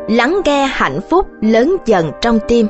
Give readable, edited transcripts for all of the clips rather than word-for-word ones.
lắng nghe hạnh phúc lớn dần trong tim.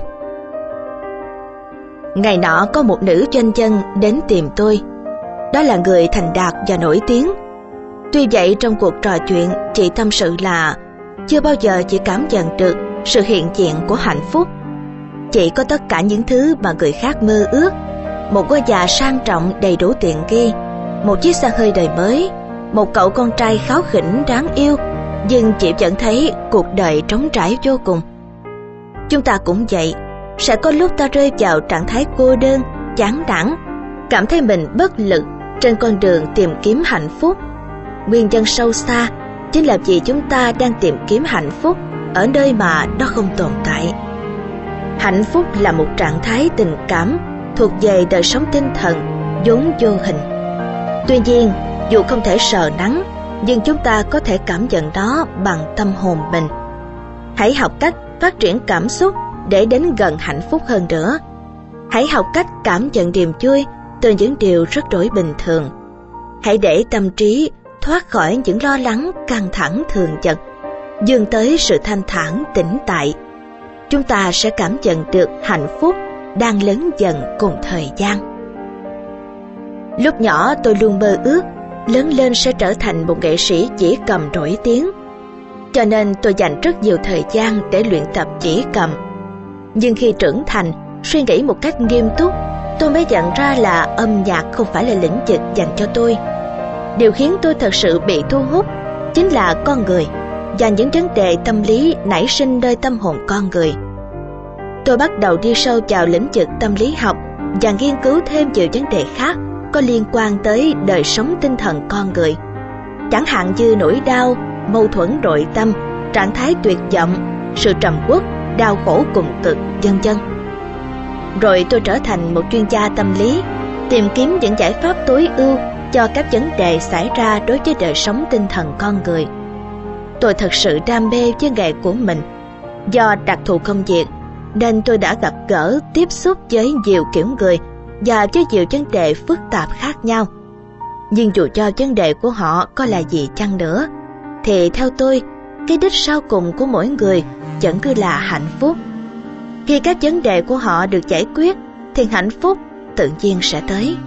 Ngày nọ có một nữ doanh nhân đến tìm tôi. Đó là người thành đạt và nổi tiếng. Tuy vậy trong cuộc trò chuyện, chị tâm sự là chưa bao giờ chị cảm nhận được sự hiện diện của hạnh phúc. Chị có tất cả những thứ mà người khác mơ ước: một ngôi nhà sang trọng đầy đủ tiện nghi, một chiếc xe hơi đời mới, một cậu con trai kháu khỉnh đáng yêu, nhưng chị vẫn thấy cuộc đời trống trải vô cùng. Chúng ta cũng vậy, sẽ có lúc ta rơi vào trạng thái cô đơn, chán nản, cảm thấy mình bất lực trên con đường tìm kiếm hạnh phúc. Nguyên nhân sâu xa chính là vì chúng ta đang tìm kiếm hạnh phúc ở nơi mà nó không tồn tại. Hạnh phúc là một trạng thái tình cảm thuộc về đời sống tinh thần vốn vô hình. Tuy nhiên, dù không thể sờ nắn, nhưng chúng ta có thể cảm nhận nó bằng tâm hồn mình. Hãy học cách phát triển cảm xúc để đến gần hạnh phúc hơn nữa. Hãy học cách cảm nhận niềm vui từ những điều rất đổi bình thường. Hãy để tâm trí thoát khỏi những lo lắng căng thẳng thường nhật, vươn tới sự thanh thản tĩnh tại. Chúng ta sẽ cảm nhận được hạnh phúc đang lớn dần cùng thời gian. Lúc nhỏ tôi luôn mơ ước lớn lên sẽ trở thành một nghệ sĩ chỉ cầm nổi tiếng. Cho nên tôi dành rất nhiều thời gian để luyện tập chỉ cầm. Nhưng khi trưởng thành, suy nghĩ một cách nghiêm túc, tôi mới nhận ra là âm nhạc không phải là lĩnh vực dành cho tôi. Điều khiến tôi thật sự bị thu hút chính là con người và những vấn đề tâm lý nảy sinh nơi tâm hồn con người. Tôi bắt đầu đi sâu vào lĩnh vực tâm lý học và nghiên cứu thêm nhiều vấn đề khác có liên quan tới đời sống tinh thần con người, chẳng hạn như nỗi đau, mâu thuẫn nội tâm, trạng thái tuyệt vọng, sự trầm uất, đau khổ cùng cực, vân vân. Rồi tôi trở thành một chuyên gia tâm lý, tìm kiếm những giải pháp tối ưu cho các vấn đề xảy ra đối với đời sống tinh thần con người. Tôi thật sự đam mê với nghề của mình. Do đặc thù công việc nên tôi đã gặp gỡ, tiếp xúc với nhiều kiểu người và với nhiều vấn đề phức tạp khác nhau. Nhưng dù cho vấn đề của họ có là gì chăng nữa, thì theo tôi, cái đích sau cùng của mỗi người vẫn cứ là hạnh phúc. Khi các vấn đề của họ được giải quyết, thì hạnh phúc tự nhiên sẽ tới.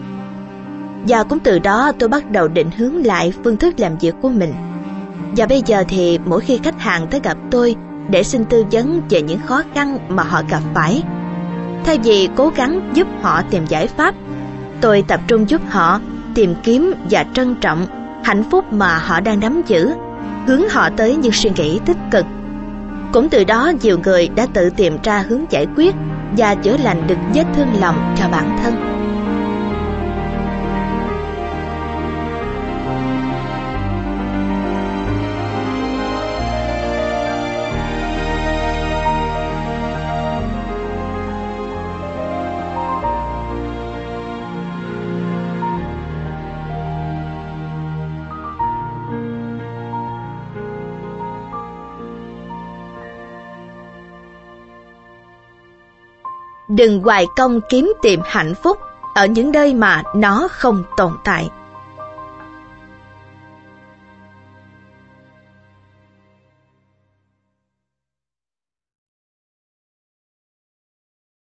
Và cũng từ đó tôi bắt đầu định hướng lại phương thức làm việc của mình. Và bây giờ thì mỗi khi khách hàng tới gặp tôi để xin tư vấn về những khó khăn mà họ gặp phải, thay vì cố gắng giúp họ tìm giải pháp, tôi tập trung giúp họ tìm kiếm và trân trọng hạnh phúc mà họ đang nắm giữ, hướng họ tới những suy nghĩ tích cực. Cũng từ đó nhiều người đã tự tìm ra hướng giải quyết và chữa lành được vết thương lòng cho bản thân. Đừng hoài công kiếm tìm hạnh phúc ở những nơi mà nó không tồn tại.